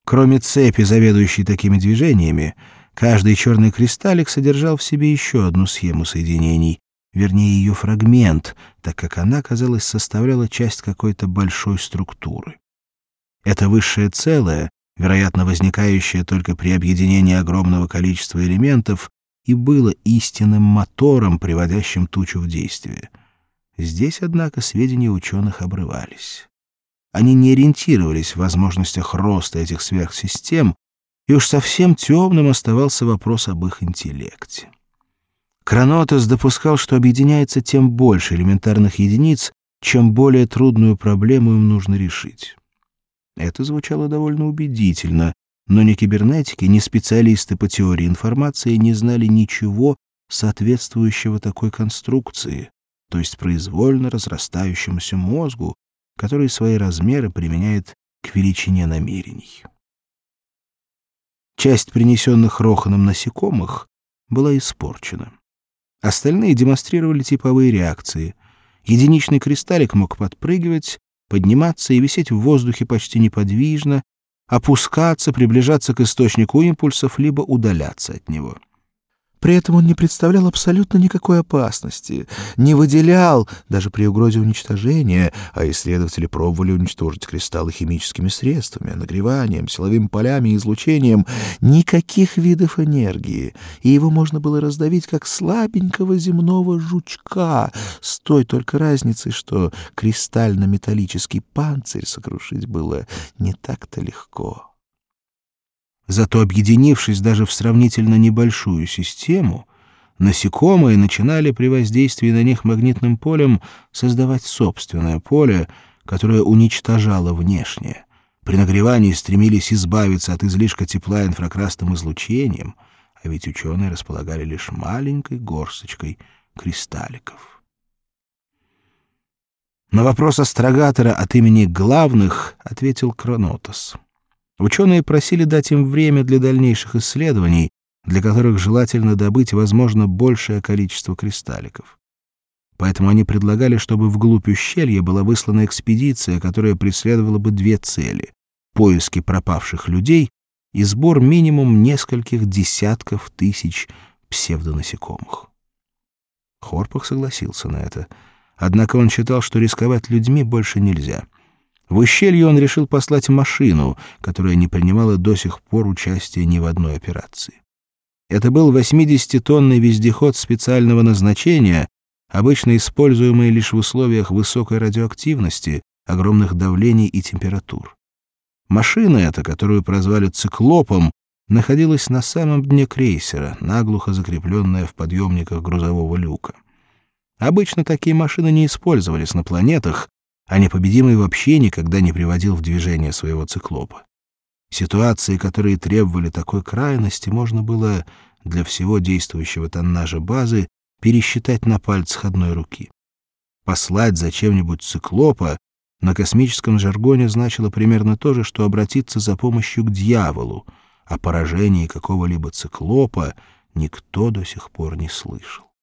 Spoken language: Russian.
Кроме цепи, заведующей такими движениями, каждый черный кристаллик содержал в себе еще одну схему соединений, вернее, ее фрагмент, так как она, казалось, составляла часть какой-то большой структуры. Это высшее целое, вероятно, возникающее только при объединении огромного количества элементов, и было истинным мотором, приводящим тучу в действие. Здесь, однако, сведения ученых обрывались. Они не ориентировались в возможностях роста этих сверхсистем, и уж совсем темным оставался вопрос об их интеллекте. Кранотос допускал, что объединяется тем больше элементарных единиц, чем более трудную проблему им нужно решить. Это звучало довольно убедительно, но ни кибернетики, ни специалисты по теории информации не знали ничего, соответствующего такой конструкции, то есть произвольно разрастающемуся мозгу, который свои размеры применяет к величине намерений. Часть принесенных Роханом насекомых была испорчена. Остальные демонстрировали типовые реакции. Единичный кристаллик мог подпрыгивать, подниматься и висеть в воздухе почти неподвижно, опускаться, приближаться к источнику импульсов, либо удаляться от него. При этом он не представлял абсолютно никакой опасности, не выделял, даже при угрозе уничтожения, а исследователи пробовали уничтожить кристаллы химическими средствами, нагреванием, силовыми полями и излучением, никаких видов энергии, и его можно было раздавить как слабенького земного жучка, с той только разницей, что кристально-металлический панцирь сокрушить было не так-то легко. Зато, объединившись даже в сравнительно небольшую систему, насекомые начинали при воздействии на них магнитным полем создавать собственное поле, которое уничтожало внешнее. При нагревании стремились избавиться от излишка тепла инфракрасным излучением, а ведь ученые располагали лишь маленькой горсточкой кристалликов. На вопрос астрогатора от имени главных ответил Кранотос. Ученые просили дать им время для дальнейших исследований, для которых желательно добыть, возможно, большее количество кристалликов. Поэтому они предлагали, чтобы вглубь ущелья была выслана экспедиция, которая преследовала бы две цели — поиски пропавших людей и сбор минимум нескольких десятков тысяч псевдонасекомых. Хорпах согласился на это, однако он считал, что рисковать людьми больше нельзя. В ущелье он решил послать машину, которая не принимала до сих пор участия ни в одной операции. Это был 80-тонный вездеход специального назначения, обычно используемый лишь в условиях высокой радиоактивности, огромных давлений и температур. Машина эта, которую прозвали «циклопом», находилась на самом дне крейсера, наглухо закрепленная в подъемниках грузового люка. Обычно такие машины не использовались на планетах, а непобедимый вообще никогда не приводил в движение своего циклопа. Ситуации, которые требовали такой крайности, можно было для всего действующего тоннажа базы пересчитать на пальцах одной руки. Послать за чем-нибудь циклопа на космическом жаргоне значило примерно то же, что обратиться за помощью к дьяволу, о поражении какого-либо циклопа никто до сих пор не слышал.